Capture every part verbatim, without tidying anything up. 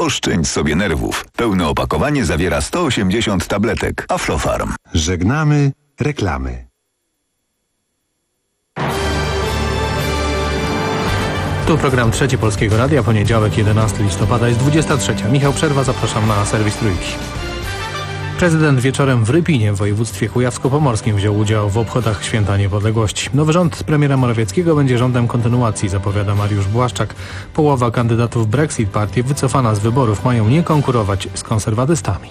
Oszczędź sobie nerwów. Pełne opakowanie zawiera sto osiemdziesiąt tabletek. Aflofarm. Żegnamy reklamy. Tu program Trzeci Polskiego Radia, poniedziałek jedenastego listopada, jest dwudziesta trzecia. Michał Przerwa, zapraszam na serwis Trójki. Prezydent wieczorem w Rypinie w województwie kujawsko-pomorskim wziął udział w obchodach Święta Niepodległości. Nowy rząd premiera Morawieckiego będzie rządem kontynuacji, zapowiada Mariusz Błaszczak. Połowa kandydatów Brexit Party wycofana z wyborów mają nie konkurować z konserwatystami.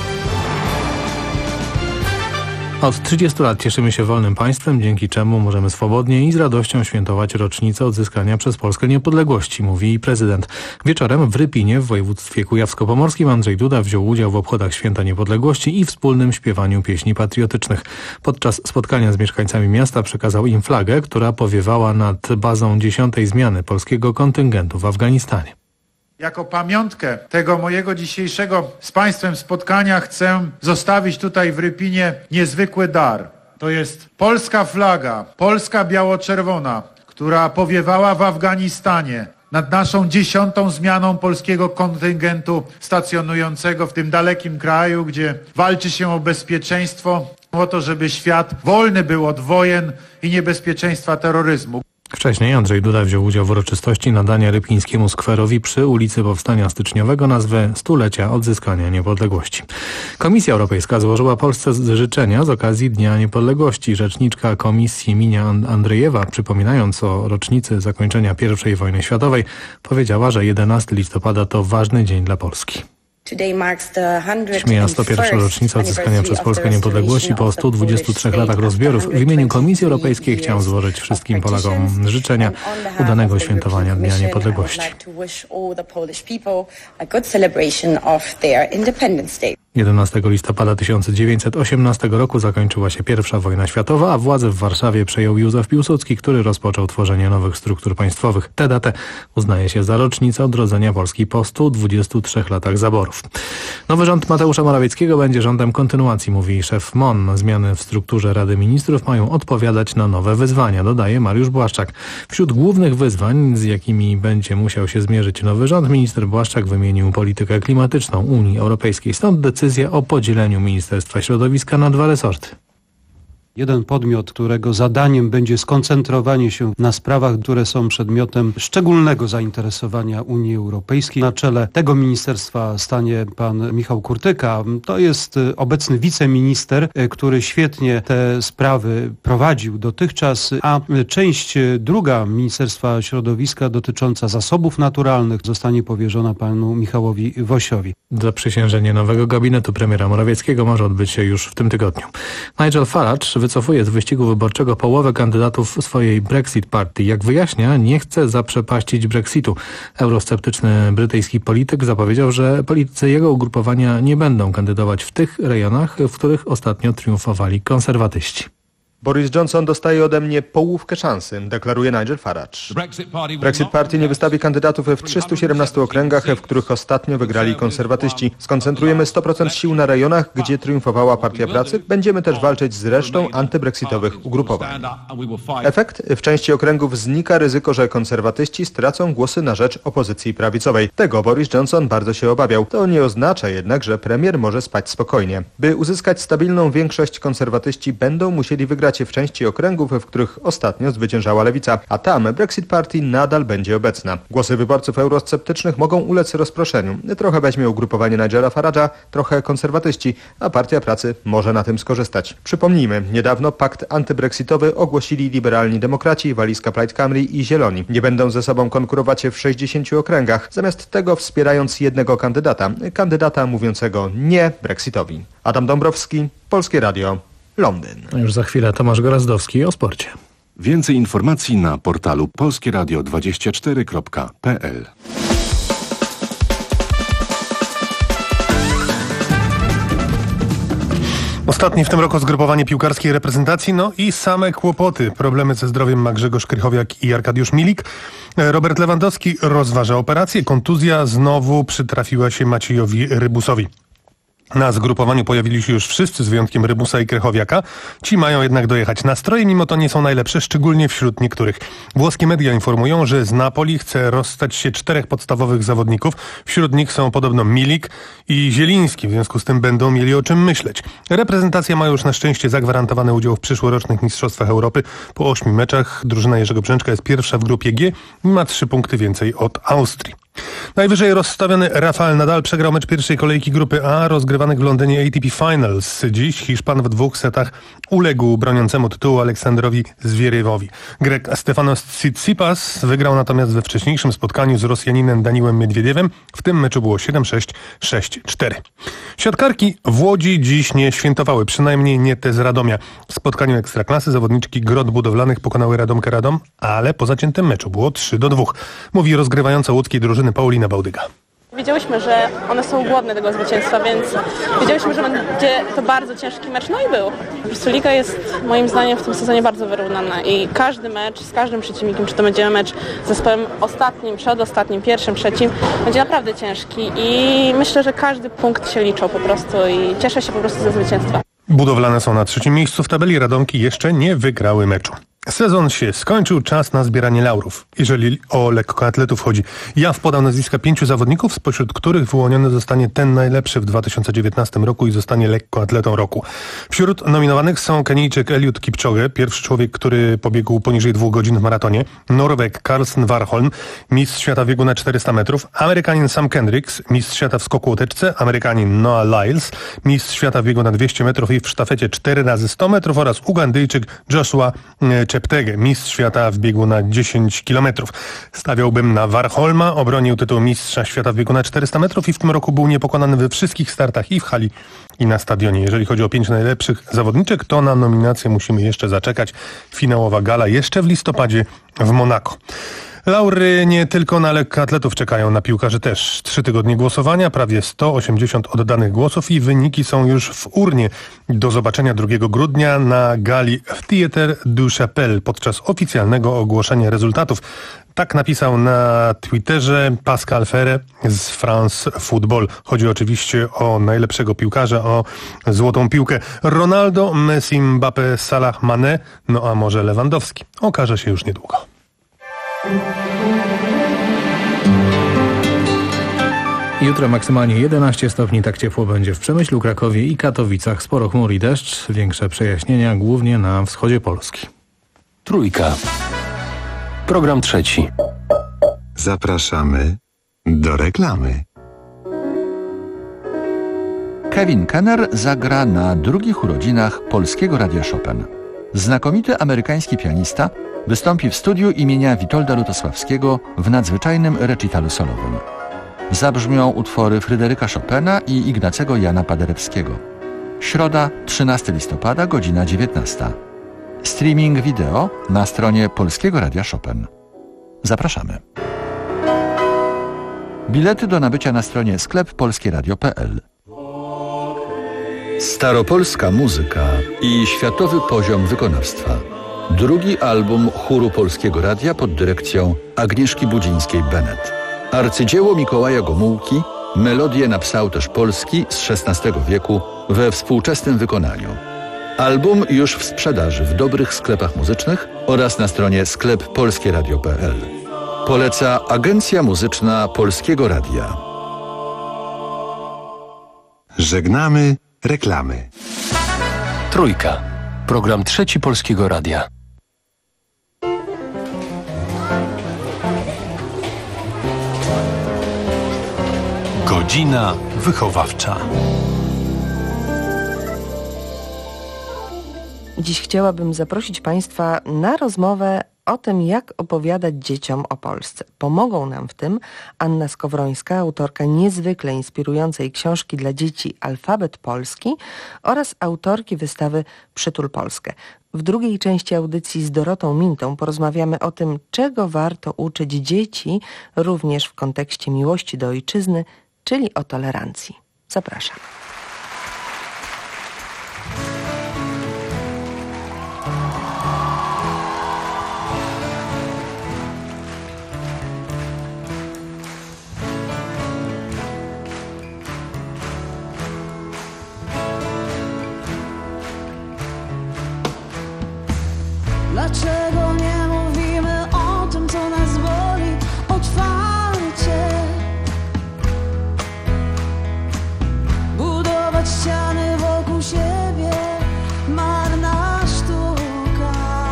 Od trzydziestu lat cieszymy się wolnym państwem, dzięki czemu możemy swobodnie i z radością świętować rocznicę odzyskania przez Polskę niepodległości, mówi prezydent. Wieczorem w Rypinie w województwie kujawsko-pomorskim Andrzej Duda wziął udział w obchodach Święta Niepodległości i wspólnym śpiewaniu pieśni patriotycznych. Podczas spotkania z mieszkańcami miasta przekazał im flagę, która powiewała nad bazą dziesiątej zmiany polskiego kontyngentu w Afganistanie. Jako pamiątkę tego mojego dzisiejszego z Państwem spotkania chcę zostawić tutaj w Rypinie niezwykły dar. To jest polska flaga, polska biało-czerwona, która powiewała w Afganistanie nad naszą dziesiątą zmianą polskiego kontyngentu stacjonującego w tym dalekim kraju, gdzie walczy się o bezpieczeństwo, o to, żeby świat wolny był od wojen i niebezpieczeństwa terroryzmu. Wcześniej Andrzej Duda wziął udział w uroczystości nadania rypińskiemu skwerowi przy ulicy Powstania Styczniowego nazwę Stulecia Odzyskania Niepodległości. Komisja Europejska złożyła Polsce życzenia z okazji Dnia Niepodległości. Rzeczniczka Komisji Minia Andrzejewa, przypominając o rocznicy zakończenia pierwszej wojny światowej, powiedziała, że jedenastego listopada to ważny dzień dla Polski. Mija sto pierwsza rocznica odzyskania przez Polskę niepodległości po stu dwudziestu trzech latach rozbiorów. W imieniu Komisji Europejskiej chciałem złożyć wszystkim Polakom życzenia udanego świętowania Dnia Niepodległości. jedenastego listopada tysiąc dziewięćset osiemnastego roku zakończyła się pierwsza wojna światowa, a władzę w Warszawie przejął Józef Piłsudski, który rozpoczął tworzenie nowych struktur państwowych. Tę datę uznaje się za rocznicę odrodzenia Polski po stu dwudziestu trzech latach zaborów. Nowy rząd Mateusza Morawieckiego będzie rządem kontynuacji, mówi szef M O N. Zmiany w strukturze Rady Ministrów mają odpowiadać na nowe wyzwania, dodaje Mariusz Błaszczak. Wśród głównych wyzwań, z jakimi będzie musiał się zmierzyć nowy rząd, minister Błaszczak wymienił politykę klimatyczną Unii Europejskiej. Stąd decyzja o podzieleniu Ministerstwa Środowiska na dwa resorty. Jeden podmiot, którego zadaniem będzie skoncentrowanie się na sprawach, które są przedmiotem szczególnego zainteresowania Unii Europejskiej. Na czele tego ministerstwa stanie pan Michał Kurtyka. To jest obecny wiceminister, który świetnie te sprawy prowadził dotychczas, a część druga Ministerstwa Środowiska dotycząca zasobów naturalnych zostanie powierzona panu Michałowi Wosiowi. Zaprzysiężenie nowego gabinetu premiera Morawieckiego może odbyć się już w tym tygodniu. Nigel Farage wycofuje z wyścigu wyborczego połowę kandydatów swojej Brexit Party. Jak wyjaśnia, nie chce zaprzepaścić Brexitu. Eurosceptyczny brytyjski polityk zapowiedział, że politycy jego ugrupowania nie będą kandydować w tych rejonach, w których ostatnio triumfowali konserwatyści. Boris Johnson dostaje ode mnie połówkę szansy, deklaruje Nigel Farage. Brexit Party nie wystawi kandydatów w trzystu siedemnastu okręgach, w których ostatnio wygrali konserwatyści. Skoncentrujemy sto procent sił na rejonach, gdzie triumfowała Partia Pracy. Będziemy też walczyć z resztą antybrexitowych ugrupowań. Efekt? W części okręgów znika ryzyko, że konserwatyści stracą głosy na rzecz opozycji prawicowej. Tego Boris Johnson bardzo się obawiał. To nie oznacza jednak, że premier może spać spokojnie. By uzyskać stabilną większość, konserwatyści będą musieli wygrać w części okręgów, w których ostatnio zwyciężała lewica, a tam Brexit Party nadal będzie obecna. Głosy wyborców eurosceptycznych mogą ulec rozproszeniu. Trochę weźmie ugrupowanie Nigela Farage'a, trochę konserwatyści, a Partia Pracy może na tym skorzystać. Przypomnijmy, niedawno pakt antybrexitowy ogłosili liberalni demokraci, walizka Plaid Cymru i Zieloni. Nie będą ze sobą konkurować w sześćdziesięciu okręgach, zamiast tego wspierając jednego kandydata, kandydata mówiącego nie Brexitowi. Adam Dąbrowski, Polskie Radio, Londyn. Już za chwilę Tomasz Gorazdowski o sporcie. Więcej informacji na portalu polskie radio dwadzieścia cztery kropka p l. Ostatnie w tym roku zgrupowanie piłkarskiej reprezentacji, no i same kłopoty. Problemy ze zdrowiem ma Grzegorz Krychowiak i Arkadiusz Milik. Robert Lewandowski rozważa operację. Kontuzja znowu przytrafiła się Maciejowi Rybusowi. Na zgrupowaniu pojawili się już wszyscy z wyjątkiem Rybusa i Krychowiaka. Ci mają jednak dojechać. Nastroje mimo to nie są najlepsze, szczególnie wśród niektórych. Włoskie media informują, że z Napoli chce rozstać się czterech podstawowych zawodników. Wśród nich są podobno Milik i Zieliński, w związku z tym będą mieli o czym myśleć. Reprezentacja ma już na szczęście zagwarantowany udział w przyszłorocznych Mistrzostwach Europy. Po ośmiu meczach drużyna Jerzego Brzęczka jest pierwsza w grupie G i ma trzy punkty więcej od Austrii. Najwyżej rozstawiony Rafael Nadal przegrał mecz pierwszej kolejki grupy A rozgrywanych w Londynie A T P Finals. Dziś Hiszpan w dwóch setach uległ broniącemu tytułu Aleksandrowi Zwieriewowi. Grek Stefanos Tsitsipas wygrał natomiast we wcześniejszym spotkaniu z Rosjaninem Daniłem Miedwiediewem. W tym meczu było siedem sześć, sześć cztery. Siatkarki w Łodzi dziś nie świętowały, przynajmniej nie te z Radomia. W spotkaniu Ekstraklasy zawodniczki Grot Budowlanych pokonały Radomkę Radom, ale po zaciętym meczu było trzy do dwóch. Mówi rozgrywająca łódzkiej drużyny Paulina Bałdyga. Wiedziałyśmy, że one są głodne tego zwycięstwa, więc wiedziałyśmy, że będzie to bardzo ciężki mecz, no i był. Po prostu liga jest moim zdaniem w tym sezonie bardzo wyrównana i każdy mecz z każdym przeciwnikiem, czy to będzie mecz z zespołem ostatnim, przedostatnim, pierwszym, trzecim, będzie naprawdę ciężki i myślę, że każdy punkt się liczą po prostu i cieszę się po prostu ze zwycięstwa. Budowlane są na trzecim miejscu w tabeli, Radomki jeszcze nie wygrały meczu. Sezon się skończył, czas na zbieranie laurów. Jeżeli o lekkoatletów chodzi, ja podał nazwiska pięciu zawodników, spośród których wyłoniony zostanie ten najlepszy w dwa tysiące dziewiętnastym roku i zostanie lekkoatletą roku. Wśród nominowanych są Kenijczyk Eliud Kipchoge, pierwszy człowiek, który pobiegł poniżej dwóch godzin w maratonie, Norweg Karlsen Warholm, mistrz świata w biegu na czterysta metrów, Amerykanin Sam Kendricks, mistrz świata w skoku łoteczce, Amerykanin Noah Lyles, mistrz świata w biegu na dwieście metrów i w sztafecie cztery razy sto metrów oraz Ugandyjczyk Joshua Cheptegei, mistrz świata w biegu na dziesięć kilometrów. Stawiałbym na Warholma, obronił tytuł mistrza świata w biegu na czterysta metrów i w tym roku był niepokonany we wszystkich startach i w hali, i na stadionie. Jeżeli chodzi o pięć najlepszych zawodniczek, to na nominację musimy jeszcze zaczekać. Finałowa gala jeszcze w listopadzie w Monako. Laury nie tylko na lekkoatletów czekają, na piłkarzy też. Trzy tygodnie głosowania, prawie sto osiemdziesiąt oddanych głosów i wyniki są już w urnie. Do zobaczenia drugiego grudnia na gali w Theatre du Chapelle podczas oficjalnego ogłoszenia rezultatów. Tak napisał na Twitterze Pascal Ferre z France Football. Chodzi oczywiście o najlepszego piłkarza, o złotą piłkę. Ronaldo, Messi, Mbappé, Salah, Mané, no a może Lewandowski. Okaże się już niedługo. Jutro maksymalnie jedenaście stopni, tak ciepło będzie w Przemyślu, Krakowie i Katowicach. Sporo chmur i deszcz, większe przejaśnienia głównie na wschodzie Polski. Trójka. Program trzeci. Zapraszamy do reklamy. Kevin Kenner zagra na drugich urodzinach Polskiego Radia Chopin. Znakomity amerykański pianista wystąpi w studiu imienia Witolda Lutosławskiego w nadzwyczajnym recitalu solowym. Zabrzmią utwory Fryderyka Chopina i Ignacego Jana Paderewskiego. Środa, trzynastego listopada, godzina dziewiętnasta. Streaming wideo na stronie Polskiego Radia Chopin. Zapraszamy. Bilety do nabycia na stronie sklep polskieradio kropka p l. Staropolska muzyka i światowy poziom wykonawstwa. Drugi album chóru Polskiego Radia pod dyrekcją Agnieszki Budzińskiej-Bennett. Arcydzieło Mikołaja Gomułki, melodie napisał też Polski z szesnastego wieku we współczesnym wykonaniu. Album już w sprzedaży w dobrych sklepach muzycznych oraz na stronie sklep polskieradio kropka p l. Poleca Agencja Muzyczna Polskiego Radia. Żegnamy reklamy. Trójka. Program trzeci Polskiego Radia. Godzina wychowawcza. Dziś chciałabym zaprosić Państwa na rozmowę o tym, jak opowiadać dzieciom o Polsce. Pomogą nam w tym Anna Skowrońska, autorka niezwykle inspirującej książki dla dzieci Alfabet Polski oraz autorki wystawy Przytul Polskę. W drugiej części audycji z Dorotą Mintą porozmawiamy o tym, czego warto uczyć dzieci, również w kontekście miłości do ojczyzny, czyli o tolerancji. Zapraszam. ściany wokół siebie, marna sztuka.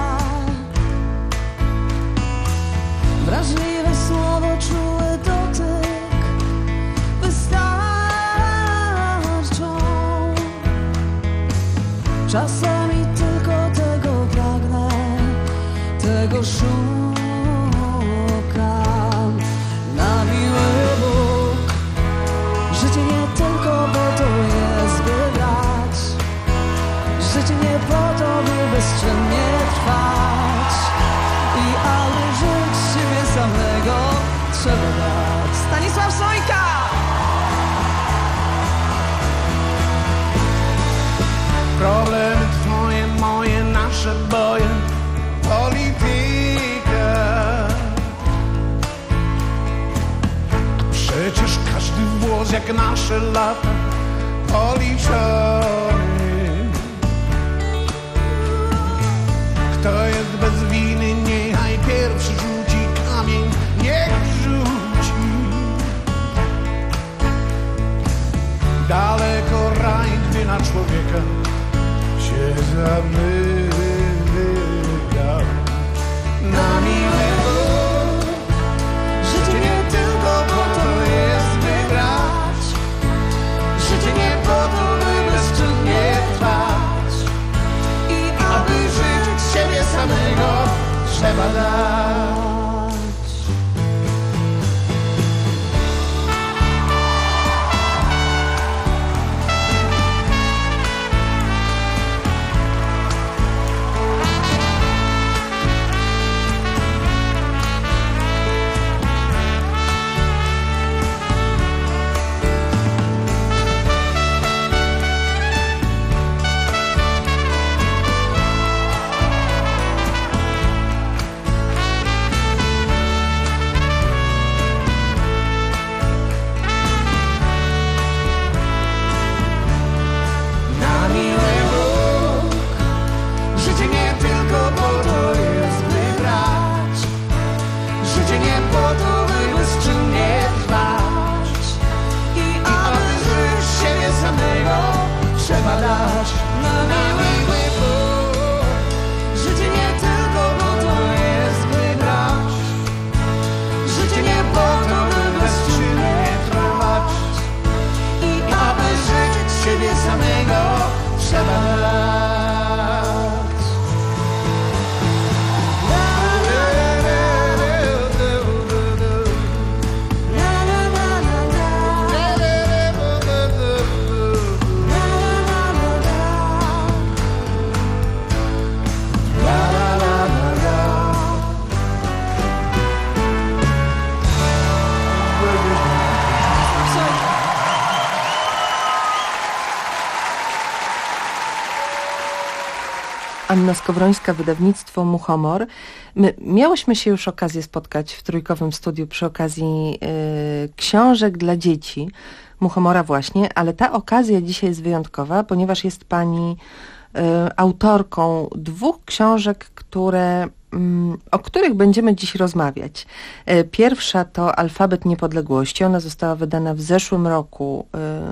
Wrażliwe słowo, czuły dotyk wystarczą. Czasami tylko tego pragnę, tego szukam. Na miły Bóg, życie nie tylko po to jest, by grać. Życie nie po to, by bezczynnie trwać. I aby żyć siebie samego, trzeba dać. Stanisław Sojka! Problemy twoje, moje, nasze boje, polityka. Przecież każdy włos jak nasze lata policzony. Kto jest bez winy, niechaj pierwszy rzuci kamień, niech rzuci. Daleko raj, gdy na człowieka się zamyka. Na miły Bóg, życie nie tylko po to jest, by grać. Życie nie po to, by bezczynnie trwać. I aby żyć siebie samego, trzeba dać. Anna Skowrońska, wydawnictwo Muchomor. My miałyśmy się już okazję spotkać w trójkowym studiu przy okazji y, książek dla dzieci Muchomora właśnie, ale ta okazja dzisiaj jest wyjątkowa, ponieważ jest pani y, autorką dwóch książek, które, y, o których będziemy dziś rozmawiać. Y, pierwsza to Alfabet Niepodległości. Ona została wydana w zeszłym roku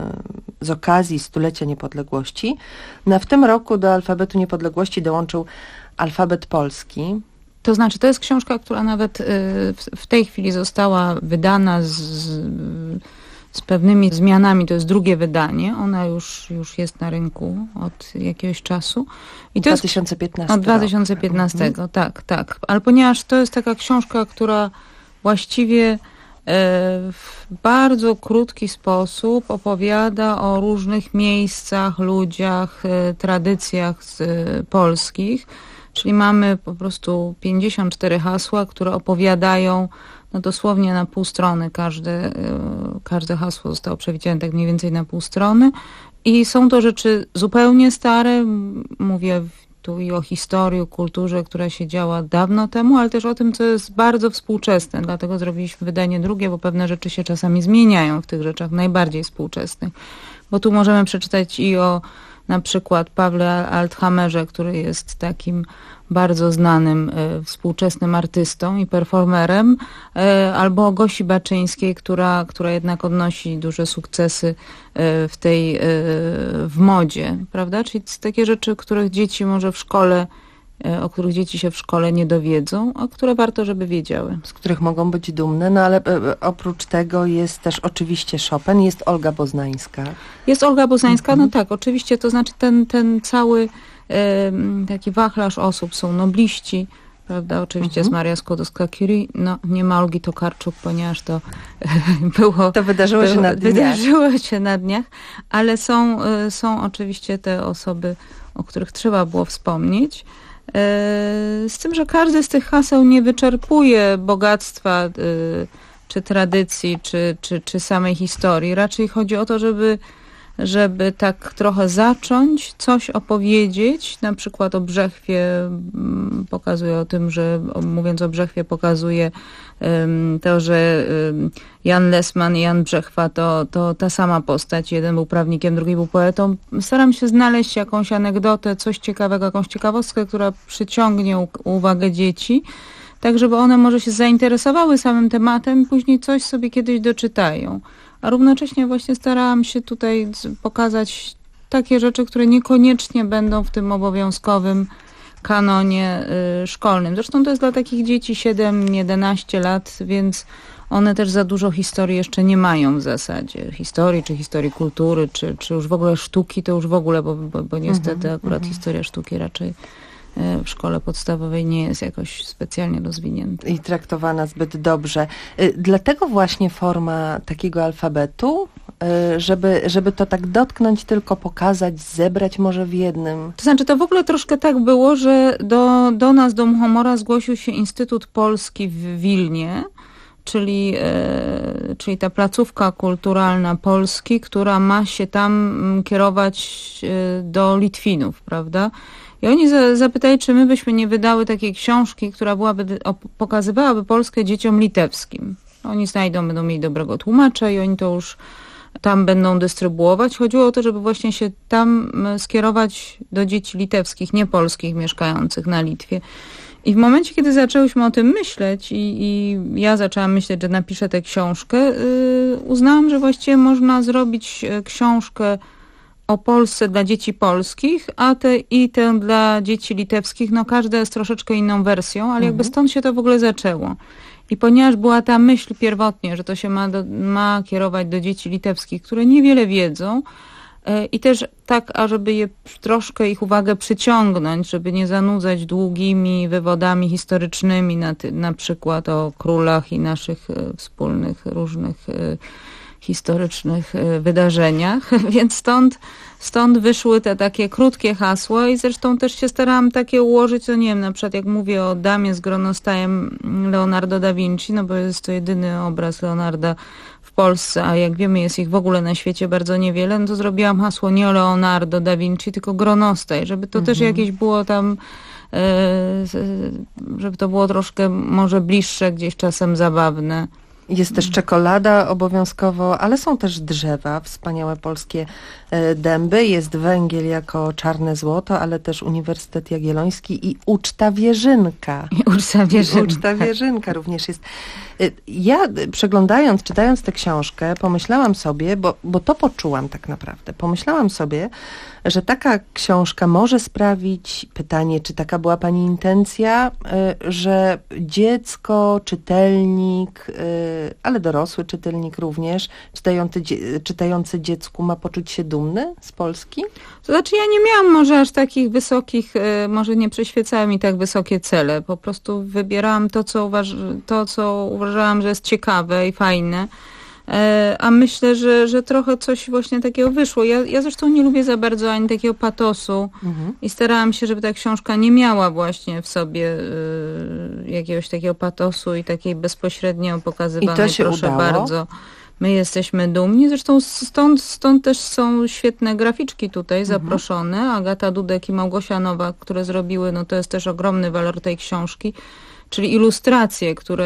y, z okazji stulecia niepodległości. No, a w tym roku do Alfabetu Niepodległości dołączył Alfabet Polski. To znaczy, to jest książka, która nawet y, w, w tej chwili została wydana z, z pewnymi zmianami. To jest drugie wydanie. Ona już, już jest na rynku od jakiegoś czasu. I to dwa tysiące piętnastego. Od dwa tysiące piętnastego, mhm. tak, tak. Ale ponieważ to jest taka książka, która właściwie w bardzo krótki sposób opowiada o różnych miejscach, ludziach, tradycjach z polskich. Czyli mamy po prostu pięćdziesiąt cztery hasła, które opowiadają no dosłownie na pół strony. Każde, każde hasło zostało przewidziane tak mniej więcej na pół strony. I są to rzeczy zupełnie stare. Mówię tu i o historii, o kulturze, która się działa dawno temu, ale też o tym, co jest bardzo współczesne. Dlatego zrobiliśmy wydanie drugie, bo pewne rzeczy się czasami zmieniają w tych rzeczach najbardziej współczesnych. Bo tu możemy przeczytać i o na przykład Pawle Althammerze, który jest takim bardzo znanym e, współczesnym artystą i performerem, e, albo Gosi Baczyńskiej, która, która jednak odnosi duże sukcesy e, w tej, e, w modzie, prawda? Czyli takie rzeczy, których dzieci może w szkole, e, o których dzieci się w szkole nie dowiedzą, a które warto, żeby wiedziały. Z których mogą być dumne, no ale e, oprócz tego jest też oczywiście Chopin, jest Olga Boznańska. Jest Olga Boznańska, Mhm. no tak, oczywiście, to znaczy ten, ten cały taki wachlarz osób, są nobliści, prawda, oczywiście Mhm. jest Maria Skłodowska-Curie, no nie ma Olgi Tokarczuk, ponieważ to było... To wydarzyło było, się na dniach. Wydarzyło się na dniach, ale są, są oczywiście te osoby, o których trzeba było wspomnieć. Z tym, że każdy z tych haseł nie wyczerpuje bogactwa czy tradycji, czy, czy, czy samej historii. Raczej chodzi o to, żeby żeby tak trochę zacząć, coś opowiedzieć, na przykład o Brzechwie, pokazuje o tym, że mówiąc o Brzechwie pokazuje um, to, że um, Jan Lessman i Jan Brzechwa to, to ta sama postać, jeden był prawnikiem, drugi był poetą. Staram się znaleźć jakąś anegdotę, coś ciekawego, jakąś ciekawostkę, która przyciągnie u- uwagę dzieci, tak żeby one może się zainteresowały samym tematem i później coś sobie kiedyś doczytają. A równocześnie właśnie starałam się tutaj pokazać takie rzeczy, które niekoniecznie będą w tym obowiązkowym kanonie y, szkolnym. Zresztą to jest dla takich dzieci siedem jedenaście lat, więc one też za dużo historii jeszcze nie mają w zasadzie. Historii, czy historii kultury, czy, czy już w ogóle sztuki, to już w ogóle, bo, bo, bo niestety Mhm, akurat mhm. historia sztuki raczej w szkole podstawowej nie jest jakoś specjalnie rozwinięta. I traktowana zbyt dobrze. Y, Dlatego właśnie forma takiego alfabetu, y, żeby, żeby to tak dotknąć, tylko pokazać, zebrać może w jednym. To znaczy, to w ogóle troszkę tak było, że do, do nas, do Muchomora zgłosił się Instytut Polski w Wilnie, czyli, e, czyli ta placówka kulturalna Polski, która ma się tam kierować e, do Litwinów, prawda? I oni za, zapytali, czy my byśmy nie wydały takiej książki, która byłaby, pokazywałaby Polskę dzieciom litewskim. Oni znajdą, będą mieli dobrego tłumacza i oni to już tam będą dystrybuować. Chodziło o to, żeby właśnie się tam skierować do dzieci litewskich, nie polskich, mieszkających na Litwie. I w momencie, kiedy zaczęłyśmy o tym myśleć i, i ja zaczęłam myśleć, że napiszę tę książkę, yy, uznałam, że właściwie można zrobić książkę o Polsce dla dzieci polskich, a te i tę dla dzieci litewskich, no każda jest troszeczkę inną wersją, ale mhm. jakby stąd się to w ogóle zaczęło. I ponieważ była ta myśl pierwotnie, że to się ma, do, ma kierować do dzieci litewskich, które niewiele wiedzą, yy, i też tak, ażeby je troszkę ich uwagę przyciągnąć, żeby nie zanudzać długimi wywodami historycznymi, na, ty, na przykład o królach i naszych yy, wspólnych różnych yy, historycznych wydarzeniach, więc stąd, stąd wyszły te takie krótkie hasła i zresztą też się starałam takie ułożyć, to nie wiem, na przykład jak mówię o damie z gronostajem Leonardo da Vinci, no bo jest to jedyny obraz Leonarda w Polsce, a jak wiemy jest ich w ogóle na świecie bardzo niewiele, no to zrobiłam hasło nie o Leonardo da Vinci, tylko gronostaj, żeby to mhm. też jakieś było tam, żeby to było troszkę może bliższe, gdzieś czasem zabawne. Jest też czekolada obowiązkowo, ale są też drzewa, wspaniałe polskie dęby, jest węgiel jako czarne złoto, ale też Uniwersytet Jagielloński i Uczta Wierzynka. I Uczta Wierzynka. Uczta Wierzynka również jest. Ja przeglądając, czytając tę książkę, pomyślałam sobie, bo, bo to poczułam tak naprawdę, pomyślałam sobie, że taka książka może sprawić, pytanie, czy taka była pani intencja, że dziecko, czytelnik, ale dorosły czytelnik również, czytający, czytający dziecku ma poczuć się dumny z Polski? To znaczy ja nie miałam może aż takich wysokich, może nie przyświecały mi tak wysokie cele, po prostu wybierałam to, co, uważ, to, co uważałam, że jest ciekawe i fajne. A myślę, że, że trochę coś właśnie takiego wyszło. Ja, ja zresztą nie lubię za bardzo ani takiego patosu mhm. i starałam się, żeby ta książka nie miała właśnie w sobie y, jakiegoś takiego patosu i takiej bezpośrednio pokazywanej, I to się proszę udało? bardzo. My jesteśmy dumni. Zresztą stąd, stąd też są świetne graficzki tutaj mhm. zaproszone. Agata Dudek i Małgosia Nowak, które zrobiły, no to jest też ogromny walor tej książki, czyli ilustracje, które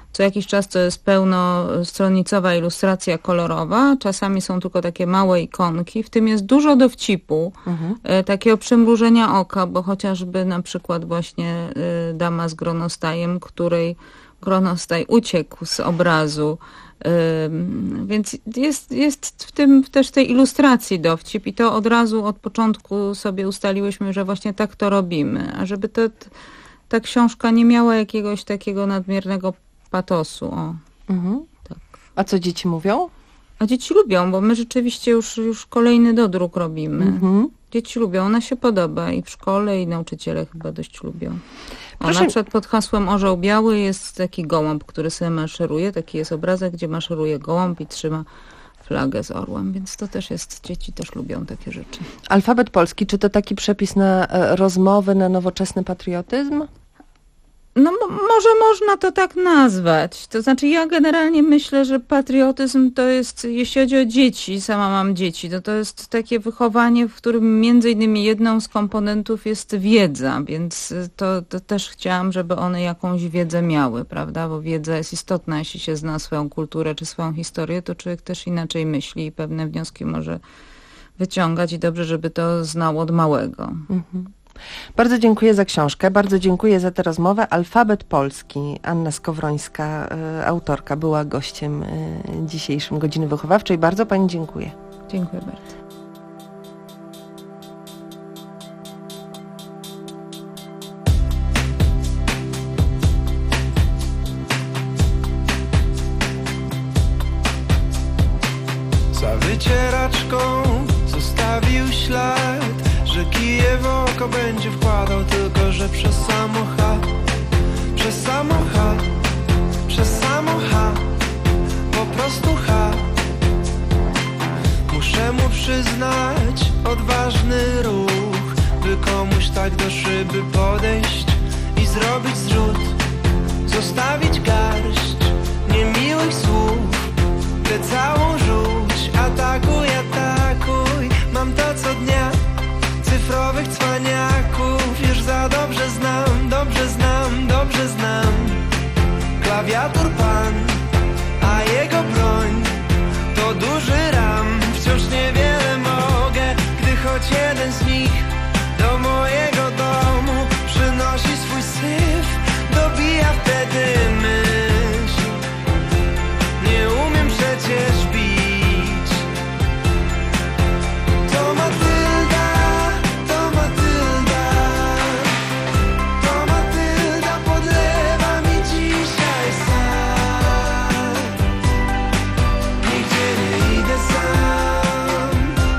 co jakiś czas to jest pełnostronicowa ilustracja kolorowa, czasami są tylko takie małe ikonki, w tym jest dużo dowcipu, mhm. takiego przymrużenia oka, bo chociażby na przykład właśnie dama z gronostajem, której gronostaj uciekł z obrazu, więc jest, jest w tym też w tej ilustracji dowcip i to od razu od początku sobie ustaliłyśmy, że właśnie tak to robimy, a żeby to, ta książka nie miała jakiegoś takiego nadmiernego patosu. O. Mhm. Tak. A co dzieci mówią? A dzieci lubią, bo my rzeczywiście już, już kolejny dodruk robimy. Mhm. Dzieci lubią, ona się podoba i w szkole, i nauczyciele chyba dość lubią. O, Proszę... Na przykład pod hasłem Orzeł Biały jest taki gołąb, który sobie maszeruje. Taki jest obrazek, gdzie maszeruje gołąb i trzyma flagę z orłem, więc to też jest, dzieci też lubią takie rzeczy. Alfabet polski, czy to taki przepis na e, rozmowy, na nowoczesny patriotyzm? No może można to tak nazwać. To znaczy ja generalnie myślę, że patriotyzm to jest, jeśli chodzi o dzieci, sama mam dzieci, to to jest takie wychowanie, w którym między innymi jedną z komponentów jest wiedza, więc to, to też chciałam, żeby one jakąś wiedzę miały, prawda, bo wiedza jest istotna, jeśli się zna swoją kulturę czy swoją historię, to człowiek też inaczej myśli i pewne wnioski może wyciągać i dobrze, żeby to znał od małego. Mhm. Bardzo dziękuję za książkę, bardzo dziękuję za tę rozmowę. Alfabet polski. Anna Skowrońska, y, autorka, była gościem y, dzisiejszym Godziny Wychowawczej. Bardzo pani dziękuję. Dziękuję bardzo. Za wycieraczką zostawił ślad, że kije w oko będzie wkładał, tylko że przez samochód, przez samochód, przez samochód, po prostu ha. Muszę mu przyznać odważny ruch, by komuś tak do szyby podejść i zrobić zrzut, zostawić garść niemiłych słów, tę całą rzuć, atakuj, atakuj, mam to co dnia. Cyfrowych cwaniaków już za dobrze znam, dobrze znam, dobrze znam. Klawiatur pan, a jego broń to duży RAM. Wciąż niewiele mogę, gdy choć jeden z nich do mojego domu przynosi swój syf, dobija wtedy myśl. Nie umiem przecież bić. To Matylda, to Matylda, to Matylda podlewa mi dzisiaj sad. Nigdzie nie idę sam.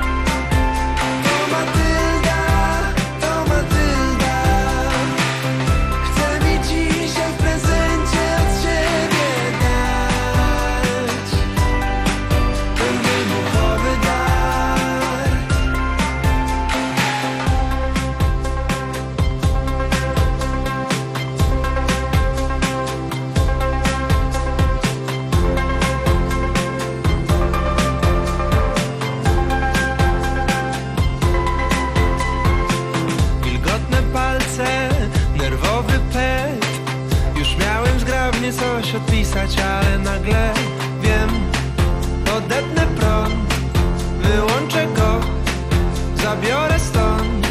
To Matylda, to Matylda, chce mi dzisiaj w prezencie od siebie dać ten wybuchowy dar. Wilgotne palce, nerwowy pet. Już miałem zgrabnie coś odpisać, ale nagle wiem, odetnę prąd, wyłączę go, zabiorę stąd.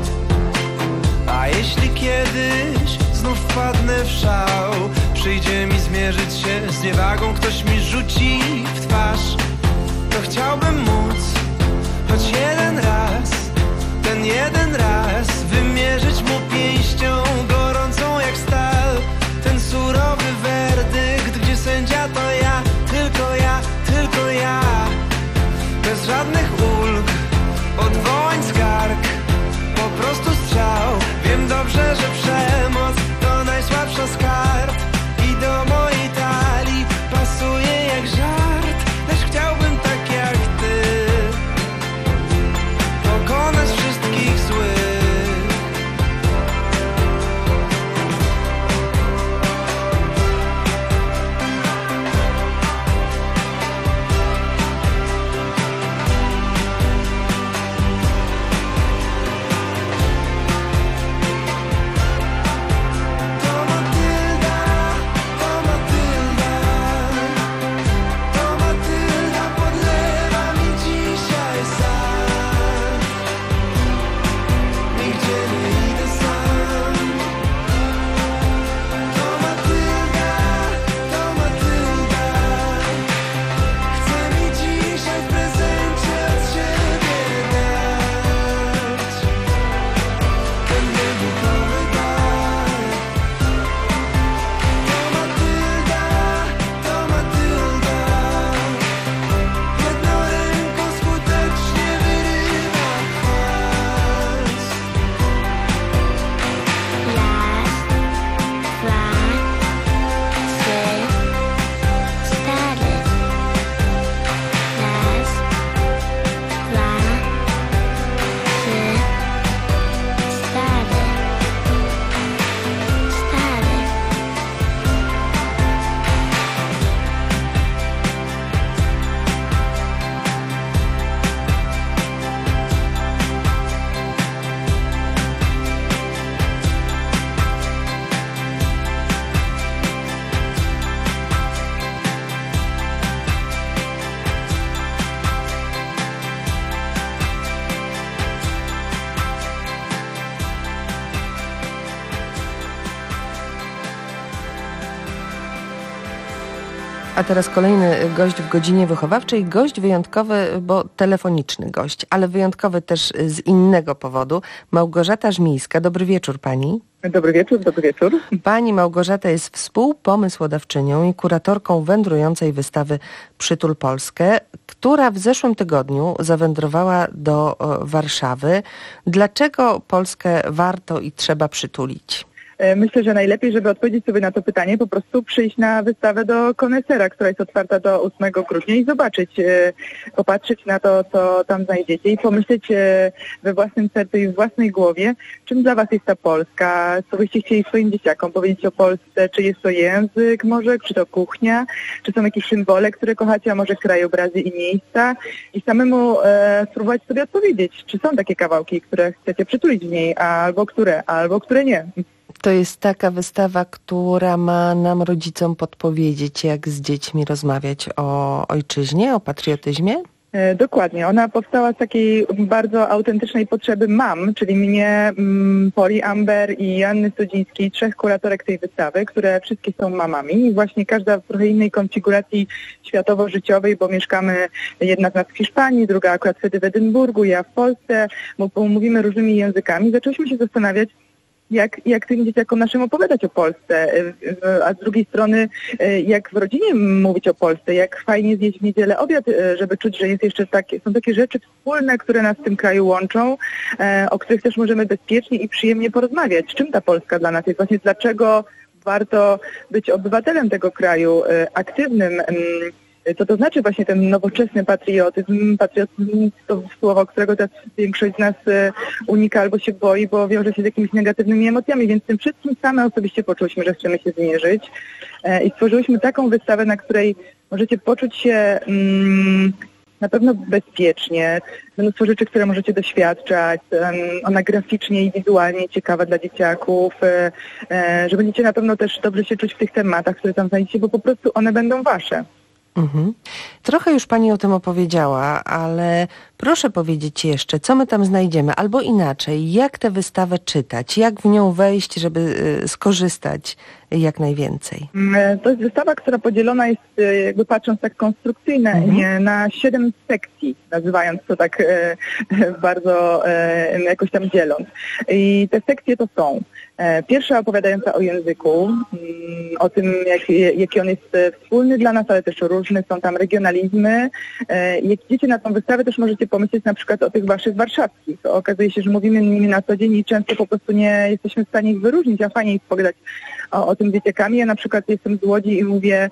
A jeśli kiedyś znów wpadnę w szał, przyjdzie mi zmierzyć się z niewagą, ktoś mi rzuci w twarz, to chciałbym móc choć jeden raz, ten jeden raz wymierzyć mu pięścią gorącą jak stal. Ten surowy werdykt, gdzie sędzia to ja, tylko ja, tylko ja. Bez żadnych ulg, odwołań, skarg, po prostu strzał. Wiem dobrze, że przemoc to najsłabsza z kart i do mojej talii pasuje jak żart. Lecz chciałbym tak jak ty pokonać wszystkich złych. A teraz kolejny gość w godzinie wychowawczej. Gość wyjątkowy, bo telefoniczny gość, ale wyjątkowy też z innego powodu. Małgorzata Żmińska. Dobry wieczór pani. Dobry wieczór, dobry wieczór. Pani Małgorzata jest współpomysłodawczynią i kuratorką wędrującej wystawy Przytul Polskę, która w zeszłym tygodniu zawędrowała do Warszawy. Dlaczego Polskę warto i trzeba przytulić? Myślę, że najlepiej, żeby odpowiedzieć sobie na to pytanie, po prostu przyjść na wystawę do Konesera, która jest otwarta do ósmego grudnia i zobaczyć, popatrzeć na to, co tam znajdziecie i pomyśleć we własnym sercu i w własnej głowie, czym dla was jest ta Polska, co byście chcieli swoim dzieciakom powiedzieć o Polsce, czy jest to język może, czy to kuchnia, czy są jakieś symbole, które kochacie, a może krajobrazy i miejsca i samemu e, spróbować sobie odpowiedzieć, czy są takie kawałki, które chcecie przytulić w niej, albo które, albo które nie. To jest taka wystawa, która ma nam, rodzicom, podpowiedzieć, jak z dziećmi rozmawiać o ojczyźnie, o patriotyzmie? E, dokładnie. Ona powstała z takiej bardzo autentycznej potrzeby mam, czyli mnie, m, Poli Amber i Joanny Studzińskiej, trzech kuratorek tej wystawy, które wszystkie są mamami i właśnie każda w trochę innej konfiguracji światowo-życiowej, bo mieszkamy jedna z nas w Hiszpanii, druga akurat wtedy w Edynburgu, ja w Polsce, bo mówimy różnymi językami. Zaczęliśmy się zastanawiać, Jak, jak tym dzieciakom naszym opowiadać o Polsce, a z drugiej strony jak w rodzinie mówić o Polsce, jak fajnie zjeść w niedzielę obiad, żeby czuć, że jest jeszcze takie, są takie rzeczy wspólne, które nas w tym kraju łączą, o których też możemy bezpiecznie i przyjemnie porozmawiać. Czym ta Polska dla nas jest? Właśnie dlaczego warto być obywatelem tego kraju, aktywnym. Co to znaczy właśnie ten nowoczesny patriotyzm? Patriotyzm to słowo, którego teraz większość z nas unika albo się boi, bo wiąże się z jakimiś negatywnymi emocjami, więc tym wszystkim same osobiście poczuliśmy, że chcemy się zmierzyć i stworzyliśmy taką wystawę, na której możecie poczuć się mm, na pewno bezpiecznie, mnóstwo rzeczy, które możecie doświadczać, ona graficznie i wizualnie ciekawa dla dzieciaków, że będziecie na pewno też dobrze się czuć w tych tematach, które tam znajdziecie, bo po prostu one będą wasze. Mhm. Trochę już pani o tym opowiedziała, ale proszę powiedzieć jeszcze, co my tam znajdziemy, albo inaczej, jak tę wystawę czytać, jak w nią wejść, żeby y, skorzystać jak najwięcej. To jest wystawa, która podzielona jest, jakby patrząc tak konstrukcyjnie, mhm. na siedem sekcji, nazywając to tak e, bardzo e, jakoś tam dzieląc. I te sekcje to są e, pierwsza opowiadająca o języku, mm, o tym, jak, jaki on jest wspólny dla nas, ale też różny, są tam regionalizmy. E, jak idziecie na tą wystawę, też możecie pomyśleć na przykład o tych waszych warszawskich. Okazuje się, że mówimy nimi na co dzień i często po prostu nie jesteśmy w stanie ich wyróżnić, a fajnie jest pogadać o, o tym z dzieciakami. Ja na przykład jestem z Łodzi i mówię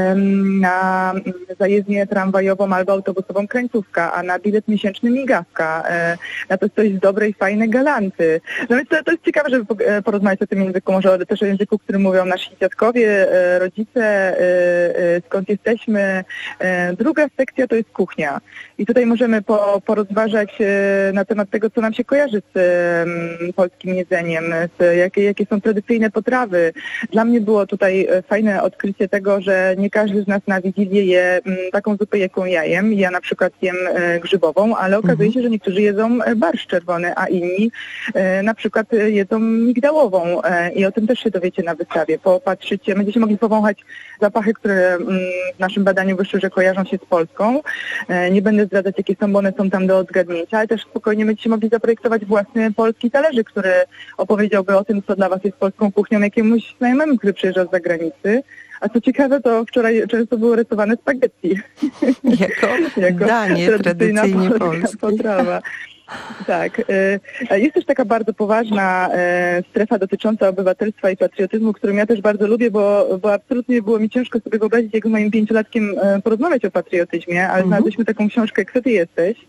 um, na zajezdnię tramwajową albo autobusową krańcówka, a na bilet miesięczny migawka. E, na to coś dobre i fajne galanty. No więc to, to jest ciekawe, żeby porozmawiać o tym języku, może też o języku, którym mówią nasi dziadkowie, e, rodzice, e, e, skąd jesteśmy. E, druga sekcja to jest kuchnia. I tutaj możemy po, porozważać e, na temat tego, co nam się kojarzy z e, polskim jedzeniem, z, jakie, jakie są tradycyjne potrawy. Dla mnie było tutaj fajne odkrycie tego, że nie każdy z nas na Wigilię je taką zupę, jaką ja jem. Ja na przykład jem grzybową, ale okazuje się, że niektórzy jedzą barszcz czerwony, a inni na przykład jedzą migdałową. I o tym też się dowiecie na wystawie. Popatrzycie, będziecie mogli powąchać zapachy, które w naszym badaniu wyszły, że kojarzą się z Polską. Nie będę zdradzać, jakie są, bo one są tam do odgadnięcia, ale też spokojnie będziecie mogli zaprojektować własny polski talerzyk, który opowiedziałby o tym, co dla was jest polską kuchnią, jakiemuś znajomemu, który przyjeżdża z zagranicy. A co ciekawe, to wczoraj często było rysowane spaghetti. Jako, jako danie tradycyjnie polskie. Potrawa. Tak. Jest też taka bardzo poważna strefa dotycząca obywatelstwa i patriotyzmu, którą ja też bardzo lubię, bo, bo absolutnie było mi ciężko sobie wyobrazić, jak moim pięciolatkiem porozmawiać o patriotyzmie, ale mhm. znaleźliśmy taką książkę "Kto ty jesteś?"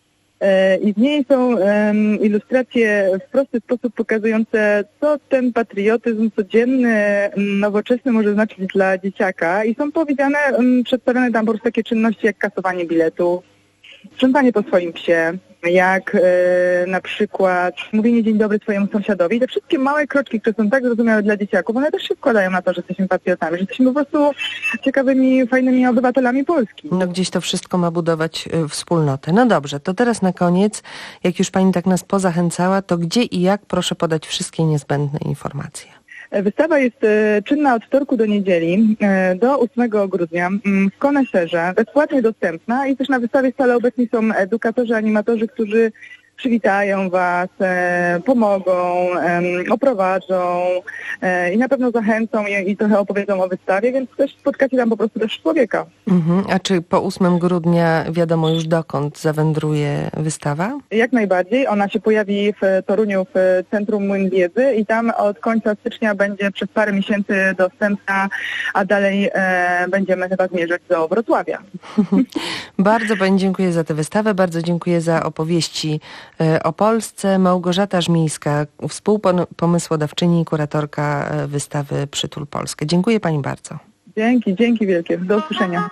I w niej są um, ilustracje w prosty sposób pokazujące, co ten patriotyzm codzienny, nowoczesny może znaczyć dla dzieciaka. I są powiedziane, um, przedstawione tam po prostu takie czynności jak kasowanie biletu, sprzątanie po swoim psie, jak e, na przykład mówienie dzień dobry swojemu sąsiadowi. Te wszystkie małe kroczki, które są tak zrozumiałe dla dzieciaków, one też się składają na to, że jesteśmy patriotami, że jesteśmy po prostu ciekawymi, fajnymi obywatelami Polski. No gdzieś to wszystko ma budować y, wspólnotę. No dobrze, to teraz na koniec, jak już pani tak nas pozachęcała, to gdzie i jak proszę podać wszystkie niezbędne informacje? Wystawa jest e, czynna od wtorku do niedzieli e, do ósmego grudnia m, w Koneserze, bezpłatnie dostępna i też na wystawie stale obecni są edukatorzy, animatorzy, którzy przywitają Was, e, pomogą, e, oprowadzą e, i na pewno zachęcą i, i trochę opowiedzą o wystawie, więc też spotkacie tam po prostu też człowieka. Mhm. A czy po ósmego grudnia wiadomo już dokąd zawędruje wystawa? Jak najbardziej. Ona się pojawi w Toruniu w Centrum Młyn Wiedzy i tam od końca stycznia będzie przez parę miesięcy dostępna, a dalej e, będziemy chyba zmierzać do Wrocławia. Bardzo Pani dziękuję za tę wystawę, bardzo dziękuję za opowieści o Polsce. Małgorzata Żmińska, współpomysłodawczyni i kuratorka wystawy Przytul Polskę. Dziękuję Pani bardzo. Dzięki, dzięki wielkie. Do usłyszenia.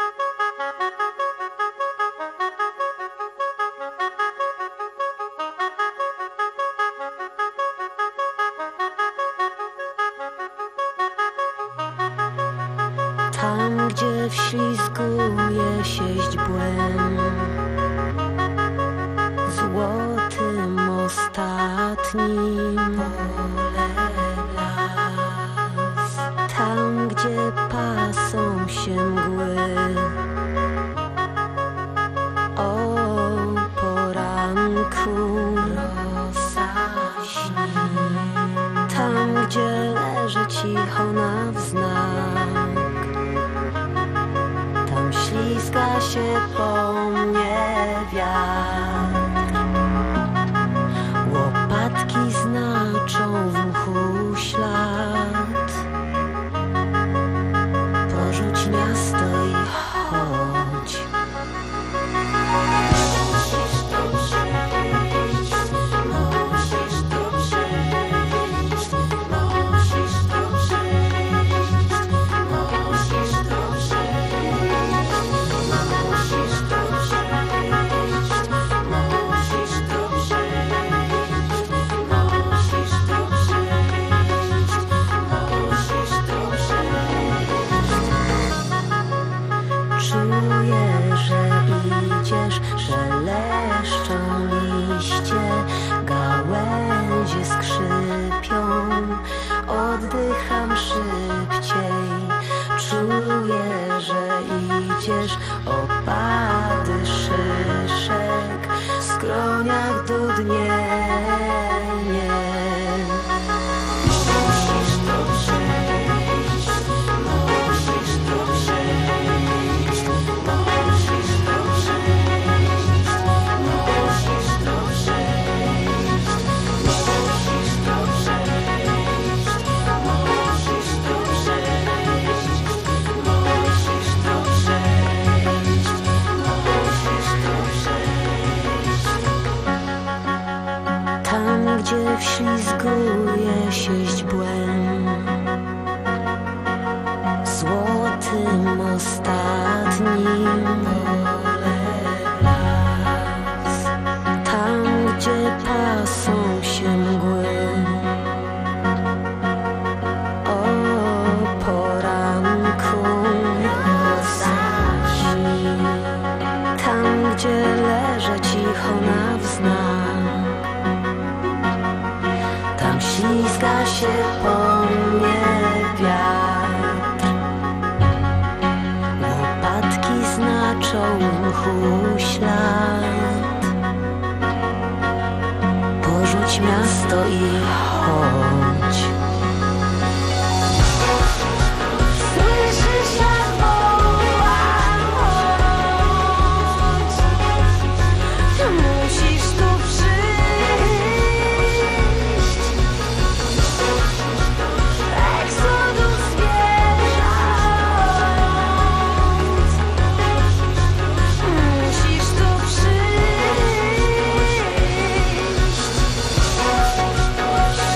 Tam, gdzie wślizguje się źdźbłem złotym ostatnim pole las. Tam, gdzie pasą się mgły o poranku rosa śni. Tam, gdzie leży cicho na wznak, tam ślizga się po mnie wiatr. Łopatki znaczą w mchu ślad. Porzuć miasto i chodź. Musisz tu przyjść, musisz tu przyjść, musisz tu przyjść, musisz tu przyjść, musisz tu przyjść, musisz tu przyjść, musisz tu przyjść, musisz tu przyjść. Czuję, że idziesz, że leszczą liście, gałęzie skrzypią, oddycham szybciej. Czuję, że idziesz, opady szyszek, w skroniach dudnienie. Musisz tu przyjść, musisz tu przyjść, musisz tu przyjść, musisz tu przyjść, musisz tu przyjść, musisz tu przyjść, musisz tu przyjść, musisz tu przyjść. Tam, gdzie wślizguje się źdźbłem złotym ostatnim pole las. Tam, gdzie pasą się mgły o poranku rosa śni. Tam, gdzie leżę cicho na wznak, tam ślizga się po mnie wiatr. Łopatki znaczą w mchu ślad. Porzuć miasto i chodź. Słyszysz, jak wołam, chodź. Musisz tu przyjść. Exodus zwierząt. Musisz tu przyjść.